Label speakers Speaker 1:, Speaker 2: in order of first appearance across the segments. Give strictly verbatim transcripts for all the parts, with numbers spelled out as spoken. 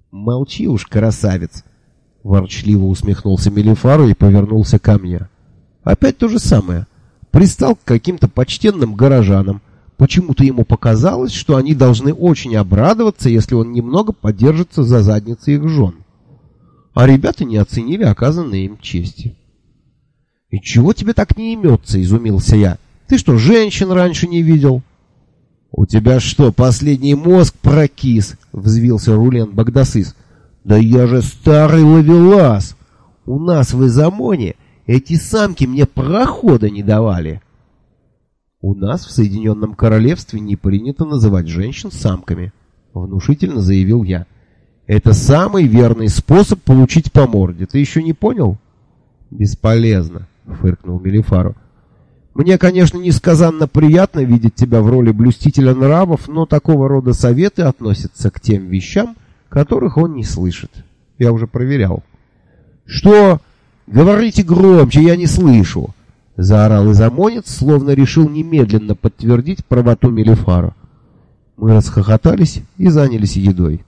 Speaker 1: Молчи уж, красавец, ворчливо усмехнулся Мелифаро и повернулся ко мне. Опять то же самое. Пристал к каким-то почтенным горожанам. Почему-то ему показалось, что они должны очень обрадоваться, если он немного подержится за задницы их жен. А ребята не оценили оказанной им чести. «И чего тебе так не имется?» — изумился я. «Ты что, женщин раньше не видел?» «У тебя что, последний мозг прокис?» — взвился Рулен Багдасыс. «Да я же старый ловелас! У нас в Изамоне эти самки мне прохода не давали!» «У нас в Соединенном Королевстве не принято называть женщин самками», — внушительно заявил я. «Это самый верный способ получить по морде. Ты еще не понял?» «Бесполезно», — фыркнул Мелифаро. «Мне, конечно, несказанно приятно видеть тебя в роли блюстителя нравов, но такого рода советы относятся к тем вещам, которых он не слышит. Я уже проверял». «Что? Говорите громче, я не слышу!» — заорал изамонец, словно решил немедленно подтвердить правоту Мелифаро. Мы расхохотались и занялись едой.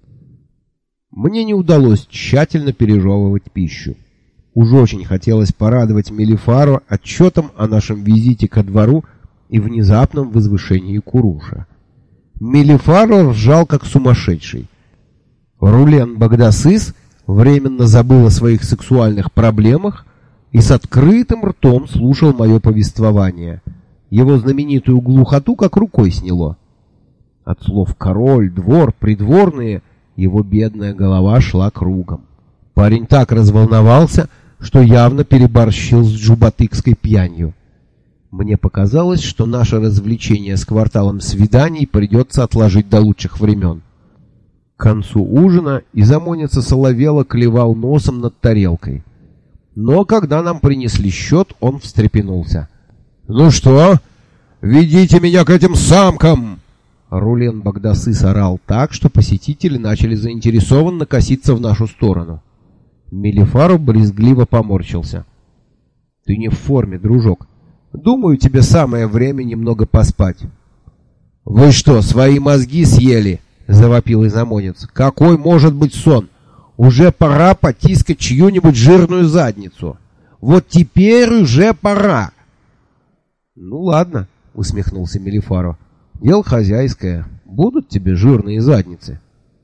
Speaker 1: Мне не удалось тщательно пережевывать пищу. Уж очень хотелось порадовать Мелифаро отчетом о нашем визите ко двору и внезапном возвышении Куруша. Мелифаро ржал как сумасшедший. Рулен Багдасыс временно забыл о своих сексуальных проблемах и с открытым ртом слушал мое повествование. Его знаменитую глухоту как рукой сняло. От слов «король», «двор», «придворные» его бедная голова шла кругом. Парень так разволновался, что явно переборщил с джубатыкской пьянью. Мне показалось, что наше развлечение с кварталом свиданий придется отложить до лучших времен. К концу ужина изамонец соловело клевал носом над тарелкой. Но когда нам принесли счет, он встрепенулся. «Ну что? Ведите меня к этим самкам!» Рулен Багдасыс орал так, что посетители начали заинтересованно коситься в нашу сторону. Мелифаро брезгливо поморщился. «Ты не в форме, дружок. Думаю, тебе самое время немного поспать». «Вы что, свои мозги съели?» — завопил изамонец. «Какой может быть сон? Уже пора потискать чью-нибудь жирную задницу. Вот теперь уже пора!» «Ну ладно», — усмехнулся Мелифаро. «Дело хозяйское. Будут тебе жирные задницы».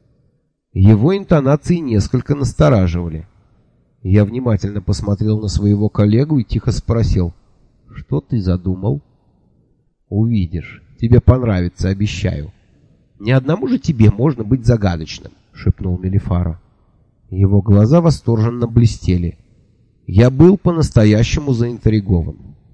Speaker 1: Его интонации несколько настораживали. Я внимательно посмотрел на своего коллегу и тихо спросил: «Что ты задумал?» «Увидишь. Тебе понравится, обещаю». «Ни одному же тебе можно быть загадочным», — шепнул Мелифаро. Его глаза восторженно блестели. Я был по-настоящему заинтригован.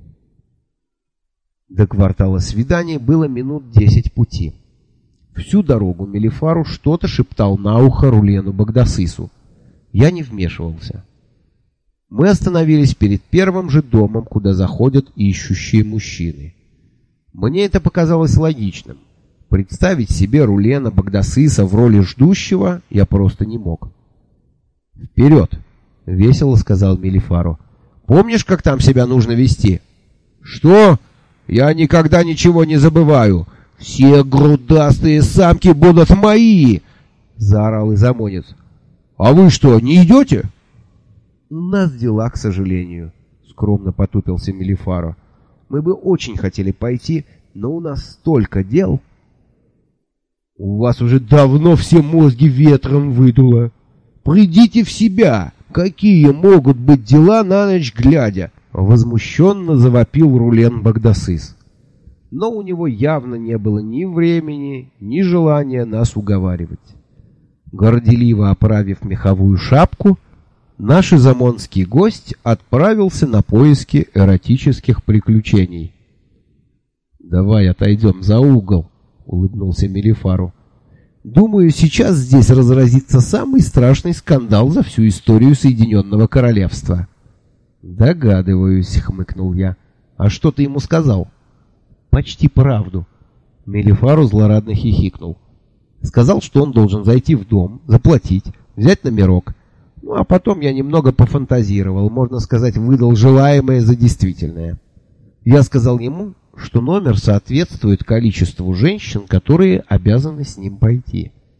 Speaker 1: До квартала свиданий было минут десять пути. Всю дорогу Мелифаро что-то шептал на ухо Рулену Багдасысу. Я не вмешивался. Мы остановились перед первым же домом, куда заходят ищущие мужчины. Мне это показалось логичным. Представить себе Рулена Багдасыса в роли ждущего я просто не мог. «Вперед!» — весело сказал Мелифаро. «Помнишь, как там себя нужно вести?» «Что? Я никогда ничего не забываю. Все грудастые самки будут мои!» — заорал изамонец. «А вы что, не идете?» «У нас дела, к сожалению», — скромно потупился Мелифаро. «Мы бы очень хотели пойти, но у нас столько дел». «У вас уже давно все мозги ветром выдуло. Придите в себя! Какие могут быть дела на ночь глядя?» — возмущенно завопил Рулен Багдасыс. Но у него явно не было ни времени, ни желания нас уговаривать. Горделиво оправив меховую шапку, наш изамонский гость отправился на поиски эротических приключений. «Давай отойдем за угол», — улыбнулся Мелифаро. «Думаю, сейчас здесь разразится самый страшный скандал за всю историю Соединенного Королевства». «Догадываюсь», — хмыкнул я. «А что ты ему сказал?» «Почти правду». Мелифаро злорадно хихикнул. Сказал, что он должен зайти в дом, заплатить, взять номерок. Ну, а потом я немного пофантазировал, можно сказать, выдал желаемое за действительное. Я сказал ему, что номер соответствует количеству женщин, которые обязаны с ним пойти.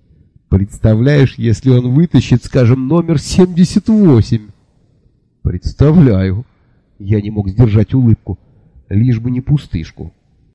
Speaker 1: Представляешь, если он вытащит, скажем, номер семьдесят восемь? Представляю. Я не мог сдержать улыбку. Лишь бы не пустышку.